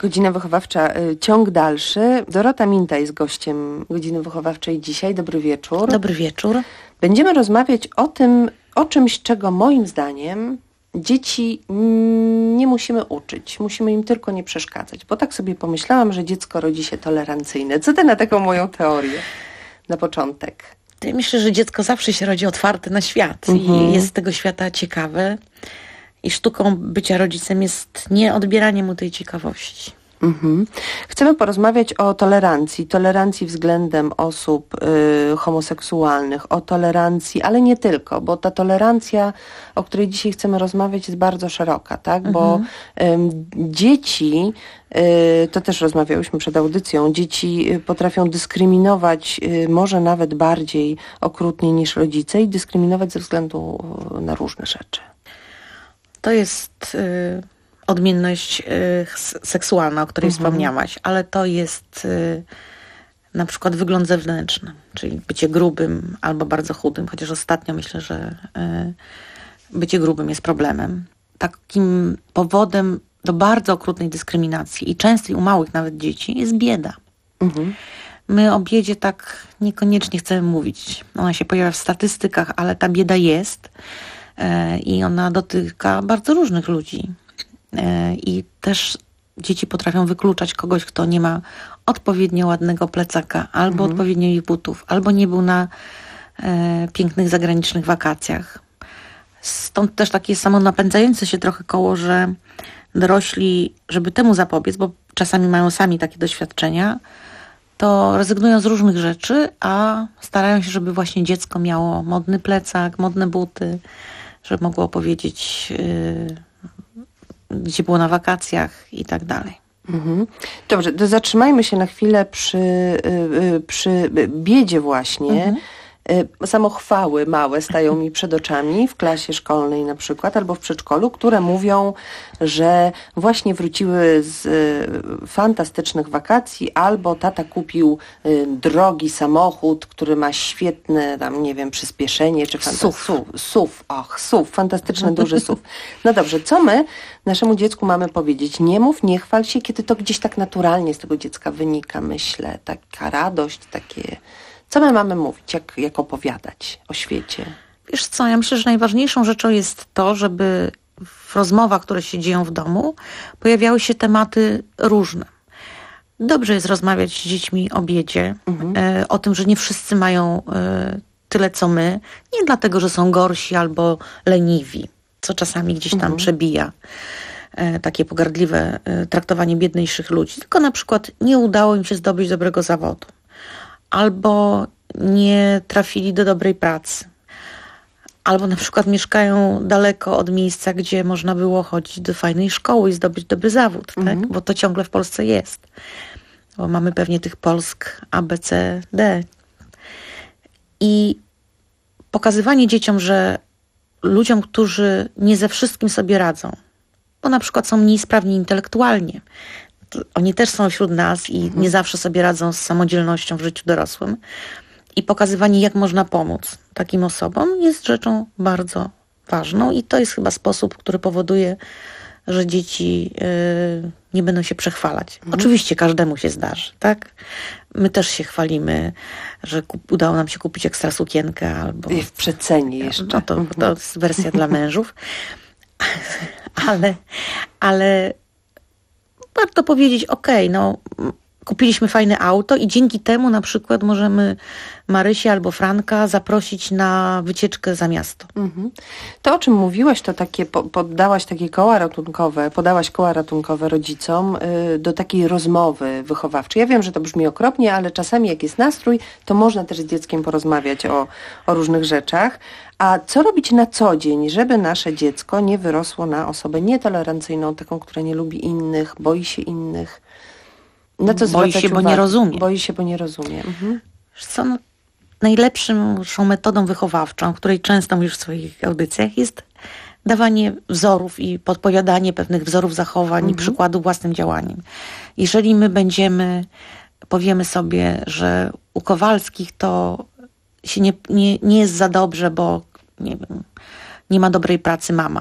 Godzina wychowawcza, y, ciąg dalszy. Dorota Minta jest gościem Godziny wychowawczej dzisiaj. Dobry wieczór. Dobry wieczór. Będziemy rozmawiać o tym, o czymś, czego moim zdaniem dzieci mm, nie musimy uczyć. Musimy im tylko nie przeszkadzać. Bo tak sobie pomyślałam, że dziecko rodzi się tolerancyjne. Co ty na taką moją teorię? Na początek. Myślę, że dziecko zawsze się rodzi otwarte na świat Mhm. i jest z tego świata ciekawe. I sztuką bycia rodzicem jest nie odbieranie mu tej ciekawości. Mhm. Chcemy porozmawiać o tolerancji, tolerancji względem osób y, homoseksualnych, o tolerancji, ale nie tylko, bo ta tolerancja, o której dzisiaj chcemy rozmawiać, jest bardzo szeroka, tak? Bo Mhm. ym, dzieci, y, to też rozmawiałyśmy przed audycją, dzieci y, potrafią dyskryminować y, może nawet bardziej okrutnie niż rodzice i dyskryminować ze względu y, na różne rzeczy. To jest y, odmienność y, s- seksualna, o której Mhm. wspomniałaś, ale to jest y, na przykład wygląd zewnętrzny, czyli bycie grubym albo bardzo chudym, chociaż ostatnio myślę, że y, bycie grubym jest problemem. Takim powodem do bardzo okrutnej dyskryminacji i częstej u małych nawet dzieci jest bieda. Mhm. My o biedzie tak niekoniecznie chcemy mówić. Ona się pojawia w statystykach, ale ta bieda jest e, i ona dotyka bardzo różnych ludzi. E, I też dzieci potrafią wykluczać kogoś, kto nie ma odpowiednio ładnego plecaka, albo Mhm. odpowiednich butów, albo nie był na e, pięknych zagranicznych wakacjach. Stąd też takie samo napędzające się trochę koło, że dorośli, żeby temu zapobiec, bo czasami mają sami takie doświadczenia, to rezygnują z różnych rzeczy, a starają się, żeby właśnie dziecko miało modny plecak, modne buty, żeby mogło opowiedzieć, yy, gdzie było na wakacjach i tak dalej. Mhm. Dobrze, to zatrzymajmy się na chwilę przy, y, y, przy biedzie właśnie. Mhm. Y, Samochwały małe stają mi przed oczami w klasie szkolnej na przykład, albo w przedszkolu, które mówią, że właśnie wróciły z y, fantastycznych wakacji, albo tata kupił y, drogi samochód, który ma świetne, tam nie wiem, przyspieszenie, czy fanta- SUV. SUV, SUV, och, SUV, fantastyczny duży SUV. No dobrze, co my naszemu dziecku mamy powiedzieć? Nie mów, nie chwal się, kiedy to gdzieś tak naturalnie z tego dziecka wynika, myślę, taka radość, takie... Co my mamy mówić, jak, jak opowiadać o świecie? Wiesz co, ja myślę, że najważniejszą rzeczą jest to, żeby w rozmowach, które się dzieją w domu, pojawiały się tematy różne. Dobrze jest rozmawiać z dziećmi o biedzie, Mhm. e, o tym, że nie wszyscy mają e, tyle co my, nie dlatego, że są gorsi albo leniwi, co czasami gdzieś tam Mhm. przebija e, takie pogardliwe e, traktowanie biedniejszych ludzi, tylko na przykład nie udało im się zdobyć dobrego zawodu, albo nie trafili do dobrej pracy, albo na przykład mieszkają daleko od miejsca, gdzie można było chodzić do fajnej szkoły i zdobyć dobry zawód, Mhm. tak? Bo to ciągle w Polsce jest. Bo mamy pewnie tych Polsk A, B, C, D. I pokazywanie dzieciom, że ludziom, którzy nie ze wszystkim sobie radzą, bo na przykład są mniej sprawni intelektualnie, to oni też są wśród nas i nie zawsze sobie radzą z samodzielnością w życiu dorosłym. I pokazywanie, jak można pomóc takim osobom, jest rzeczą bardzo ważną i to jest chyba sposób, który powoduje, że dzieci yy, nie będą się przechwalać. Mhm. Oczywiście każdemu się zdarzy, tak? My też się chwalimy, że kup, udało nam się kupić ekstra sukienkę albo... I w przecenie jeszcze. No to, to jest wersja dla mężów. Ale, ale warto powiedzieć, okej, no kupiliśmy fajne auto i dzięki temu na przykład możemy Marysię albo Franka zaprosić na wycieczkę za miasto. Mhm. To, o czym mówiłaś, to takie, po, poddałaś takie koła ratunkowe, podałaś koła ratunkowe rodzicom y, do takiej rozmowy wychowawczej. Ja wiem, że to brzmi okropnie, ale czasami jak jest nastrój, to można też z dzieckiem porozmawiać o, o różnych rzeczach. A co robić na co dzień, żeby nasze dziecko nie wyrosło na osobę nietolerancyjną, taką, która nie lubi innych, boi się innych? Na co Boi zwracać się, bo uwagę? nie rozumie. Boi się, bo nie rozumie. Mhm. Wiesz co, no, najlepszą metodą wychowawczą, której często mówisz w swoich audycjach, jest dawanie wzorów i podpowiadanie pewnych wzorów zachowań Mhm. i przykładów własnym działaniem. Jeżeli my będziemy, powiemy sobie, że u Kowalskich to się nie, nie, nie jest za dobrze, bo nie wiem, nie ma dobrej pracy mama,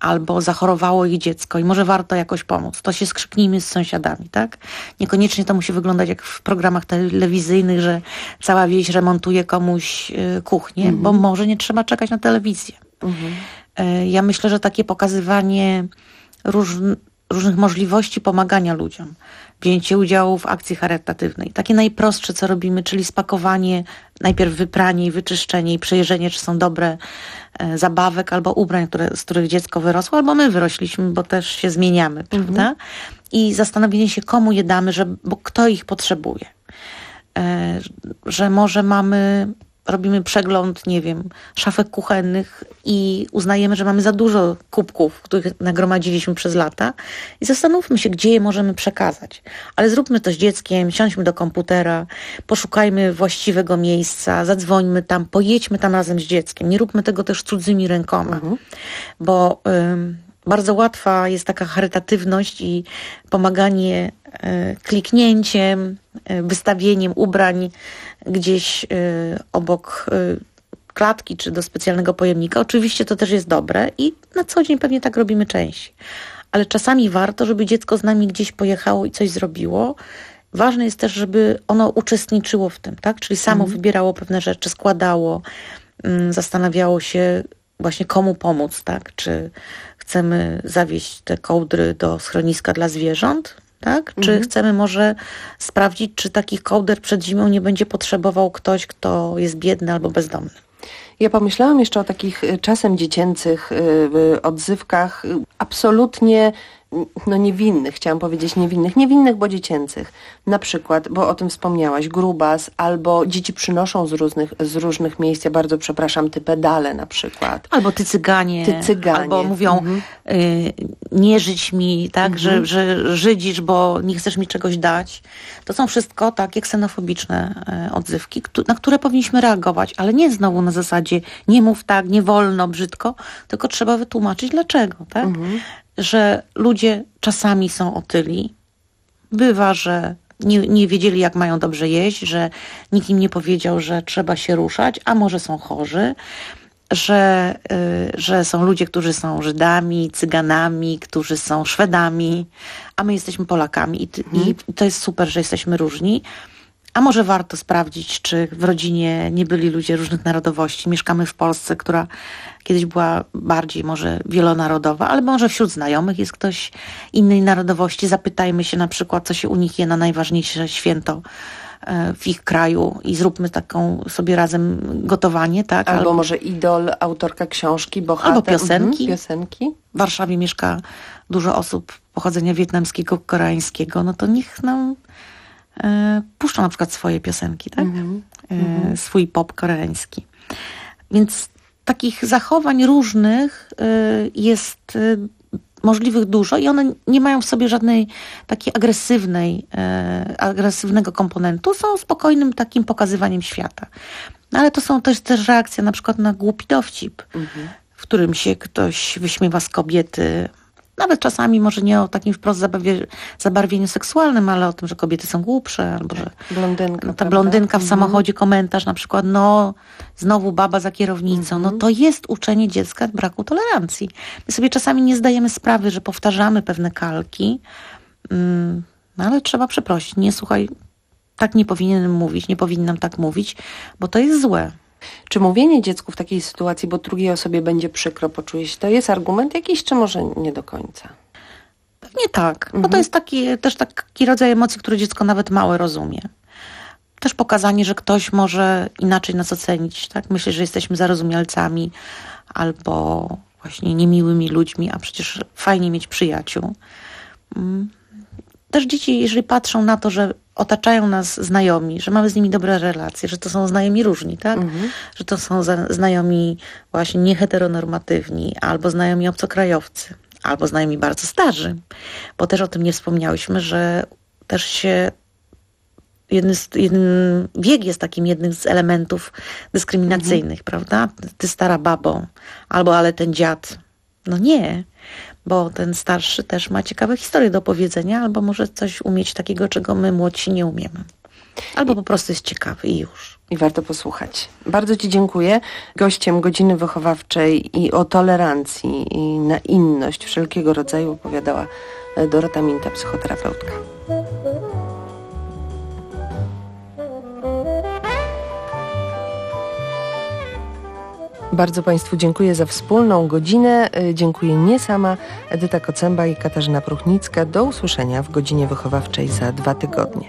albo zachorowało ich dziecko i może warto jakoś pomóc, to się skrzyknijmy z sąsiadami, tak? Niekoniecznie to musi wyglądać jak w programach telewizyjnych, że cała wieś remontuje komuś kuchnię, mhm. bo może nie trzeba czekać na telewizję. Mhm. Ja myślę, że takie pokazywanie róż, różnych możliwości pomagania ludziom, wzięcie udziału w akcji charytatywnej, takie najprostsze, co robimy, czyli spakowanie, najpierw wypranie i wyczyszczenie i przejrzenie, czy są dobre e, zabawek albo ubrań, które, z których dziecko wyrosło, albo my wyrośliśmy, bo też się zmieniamy, mhm. prawda? I zastanowienie się, komu je damy, że, bo kto ich potrzebuje. E, że może mamy... Robimy przegląd, nie wiem, szafek kuchennych i uznajemy, że mamy za dużo kubków, których nagromadziliśmy przez lata i zastanówmy się, gdzie je możemy przekazać. Ale zróbmy to z dzieckiem, siądźmy do komputera, poszukajmy właściwego miejsca, zadzwońmy tam, pojedźmy tam razem z dzieckiem. Nie róbmy tego też cudzymi rękoma, mhm. bo ym, bardzo łatwa jest taka charytatywność i pomaganie y, kliknięciem, y, wystawieniem ubrań gdzieś y, obok y, klatki czy do specjalnego pojemnika. Oczywiście to też jest dobre i na co dzień pewnie tak robimy częściej. Ale czasami warto, żeby dziecko z nami gdzieś pojechało i coś zrobiło. Ważne jest też, żeby ono uczestniczyło w tym, tak? Czyli samo mhm. wybierało pewne rzeczy, składało, y, zastanawiało się właśnie komu pomóc, tak? Czy chcemy zawieźć te kołdry do schroniska dla zwierząt, tak? Czy mhm. chcemy może sprawdzić, czy takich kołder przed zimą nie będzie potrzebował ktoś, kto jest biedny albo bezdomny. Ja pomyślałam jeszcze o takich czasem dziecięcych odzywkach, absolutnie no niewinnych, chciałam powiedzieć niewinnych, niewinnych, bo dziecięcych. Na przykład, bo o tym wspomniałaś, grubas, albo dzieci przynoszą z różnych, z różnych miejsc, ja bardzo przepraszam, ty pedale na przykład. Albo ty cyganie. Ty cyganie. Albo mówią, mhm. y, nie żyć mi, tak, mhm. że, że żydzisz, bo nie chcesz mi czegoś dać. To są wszystko takie ksenofobiczne y, odzywki, na które powinniśmy reagować, ale nie znowu na zasadzie nie mów tak, nie wolno, brzydko, tylko trzeba wytłumaczyć dlaczego, tak? Mhm. Że ludzie czasami są otyli. Bywa, że nie, nie wiedzieli, jak mają dobrze jeść, że nikt im nie powiedział, że trzeba się ruszać, a może są chorzy, że, y, że są ludzie, którzy są Żydami, Cyganami, którzy są Szwedami, a my jesteśmy Polakami i, ty, hmm. i to jest super, że jesteśmy różni. A może warto sprawdzić, czy w rodzinie nie byli ludzie różnych narodowości. Mieszkamy w Polsce, która kiedyś była bardziej może wielonarodowa, ale może wśród znajomych jest ktoś innej narodowości. Zapytajmy się na przykład, co się u nich je na najważniejsze święto w ich kraju i zróbmy taką sobie razem gotowanie. Tak? Albo, albo może idol, autorka książki, bohater. Albo piosenki. Mhm, piosenki. W Warszawie mieszka dużo osób pochodzenia wietnamskiego, koreańskiego. No to niech nam e, puszczą na przykład swoje piosenki, tak? Mhm. E, swój pop koreański. Więc takich zachowań różnych e, jest e, możliwych dużo i one nie mają w sobie żadnej takiej agresywnej, e, agresywnego komponentu. Są spokojnym takim pokazywaniem świata. No, ale to są też, też reakcje na przykład na głupi dowcip, mhm. w którym się ktoś wyśmiewa z kobiety. Nawet czasami może nie o takim wprost zabawie, zabarwieniu seksualnym, ale o tym, że kobiety są głupsze, albo że blondynka, no, ta blondynka w samochodzie, komentarz na przykład, no znowu baba za kierownicą. No to jest uczenie dziecka braku tolerancji. My sobie czasami nie zdajemy sprawy, że powtarzamy pewne kalki, mm, no ale trzeba przeprosić. Nie, słuchaj, tak nie powinienem mówić, nie powinnam tak mówić, bo to jest złe. Czy mówienie dziecku w takiej sytuacji, bo drugiej osobie będzie przykro, poczuje się, to jest argument jakiś, czy może nie do końca? Pewnie tak, mhm. bo to jest taki, też taki rodzaj emocji, który dziecko nawet małe rozumie. Też pokazanie, że ktoś może inaczej nas ocenić, tak? Myślę, że jesteśmy zarozumialcami albo właśnie niemiłymi ludźmi, a przecież fajnie mieć przyjaciół. Też dzieci, jeżeli patrzą na to, że otaczają nas znajomi, że mamy z nimi dobre relacje, że to są znajomi różni, tak? Mhm. Że to są znajomi właśnie nieheteronormatywni, albo znajomi obcokrajowcy, albo znajomi bardzo starzy, bo też o tym nie wspomniałyśmy, że też się jedny z, jeden, wiek jest takim jednym z elementów dyskryminacyjnych, mhm. prawda? Ty stara babo, albo ale ten dziad. No nie, bo ten starszy też ma ciekawe historie do opowiedzenia, albo może coś umieć takiego, czego my młodsi nie umiemy. Albo po prostu jest ciekawy i już. I warto posłuchać. Bardzo Ci dziękuję. Gościem Godziny Wychowawczej i o tolerancji i na inność wszelkiego rodzaju opowiadała Dorota Minta, psychoterapeutka. Bardzo Państwu dziękuję za wspólną godzinę. Dziękuję nie sama, Edyta Kocęba i Katarzyna Pruchnicka. Do usłyszenia w Godzinie Wychowawczej za dwa tygodnie.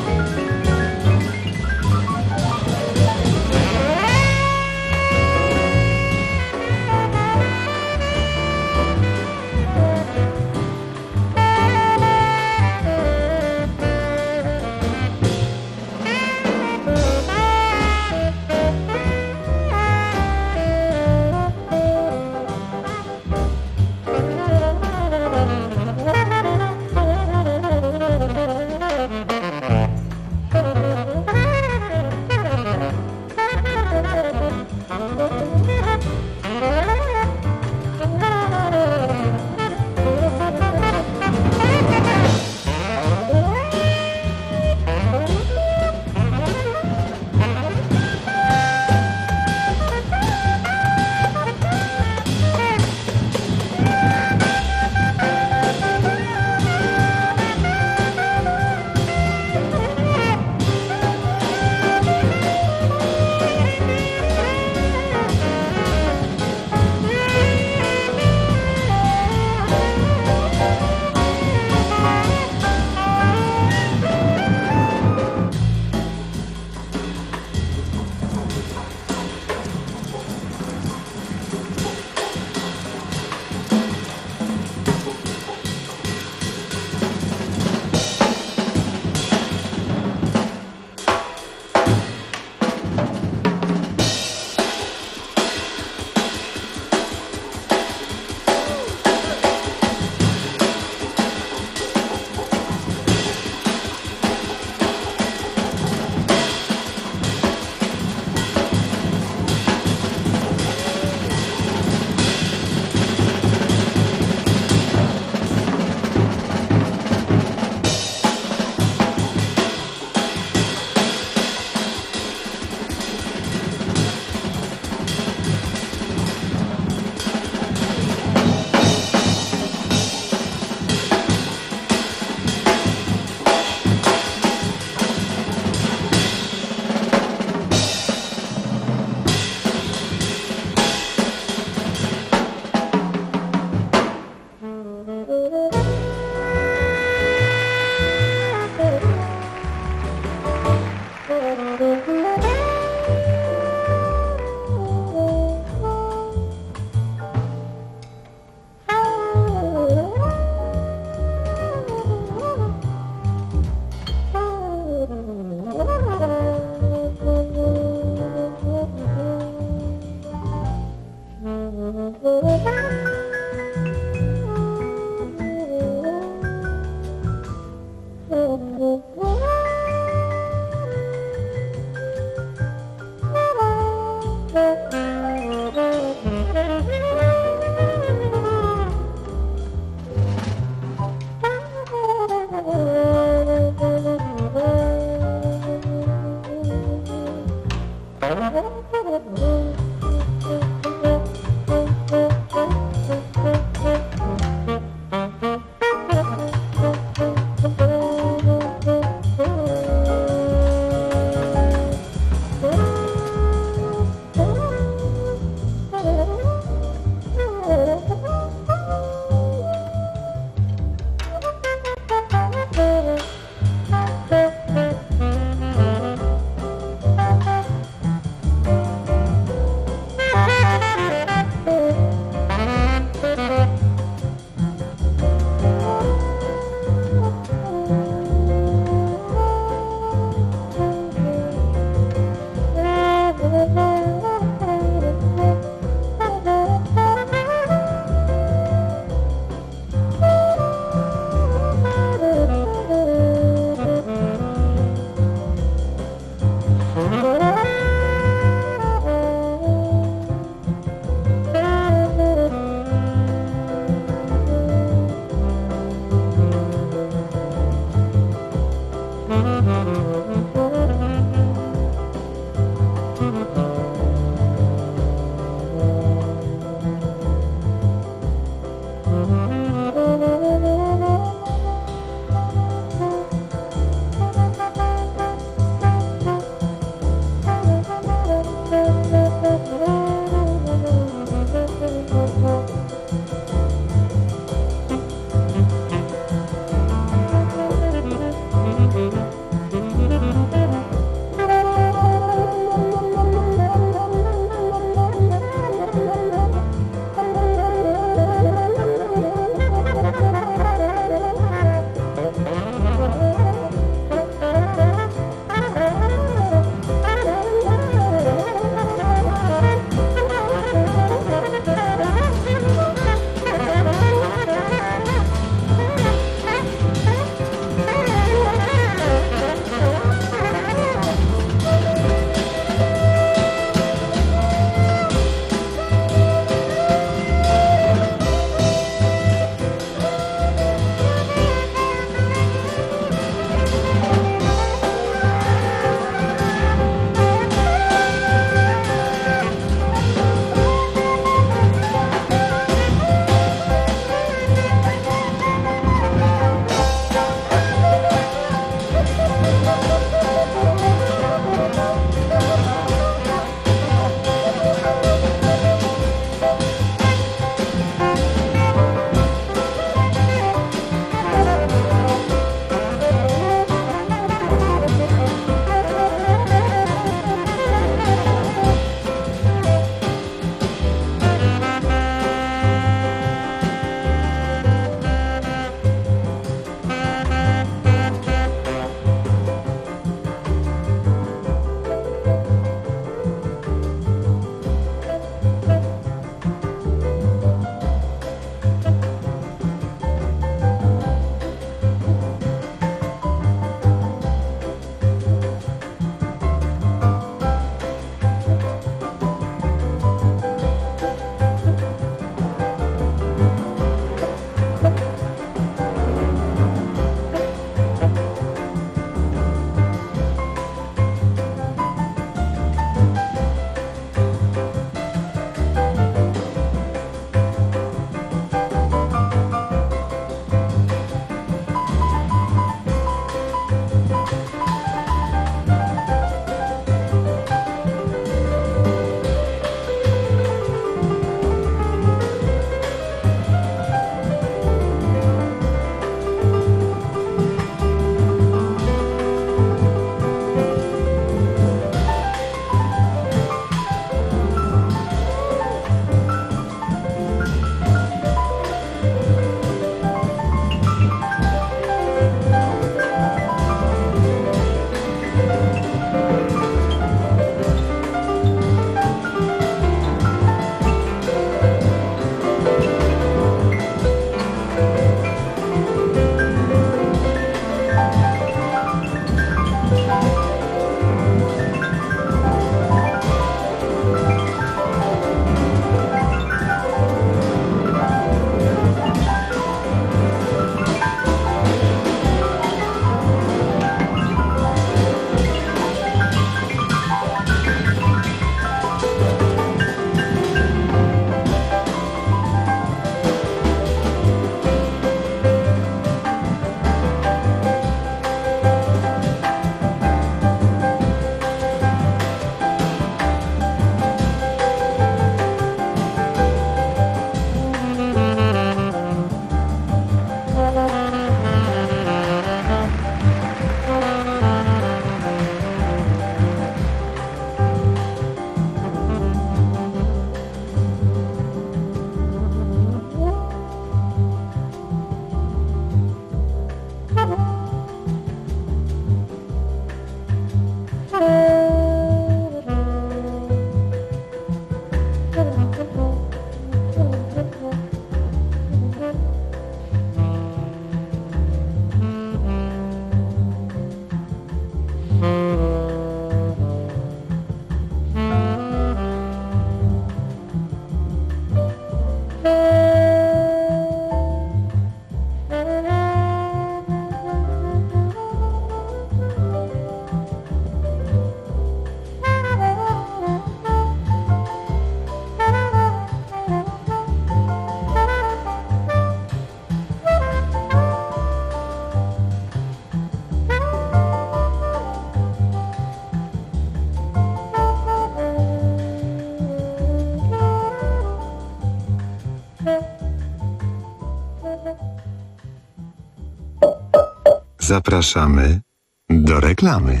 Zapraszamy do reklamy.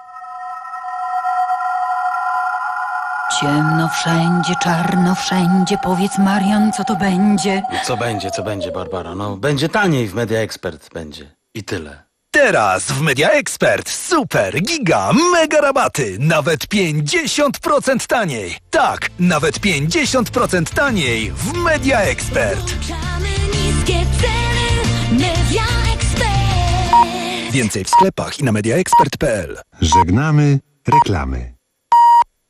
Ciemno wszędzie, czarno wszędzie. Powiedz, Marian, co to będzie? Co będzie, co będzie, Barbara? No, będzie taniej w Media Expert, będzie. I tyle. Teraz w Media Expert super, giga, mega rabaty. Nawet pięćdziesiąt procent taniej. Tak, nawet pięćdziesiąt procent taniej w Media Expert. Niskie ceny, Media Expert. Więcej w sklepach i na media expert kropka p l. Żegnamy reklamy.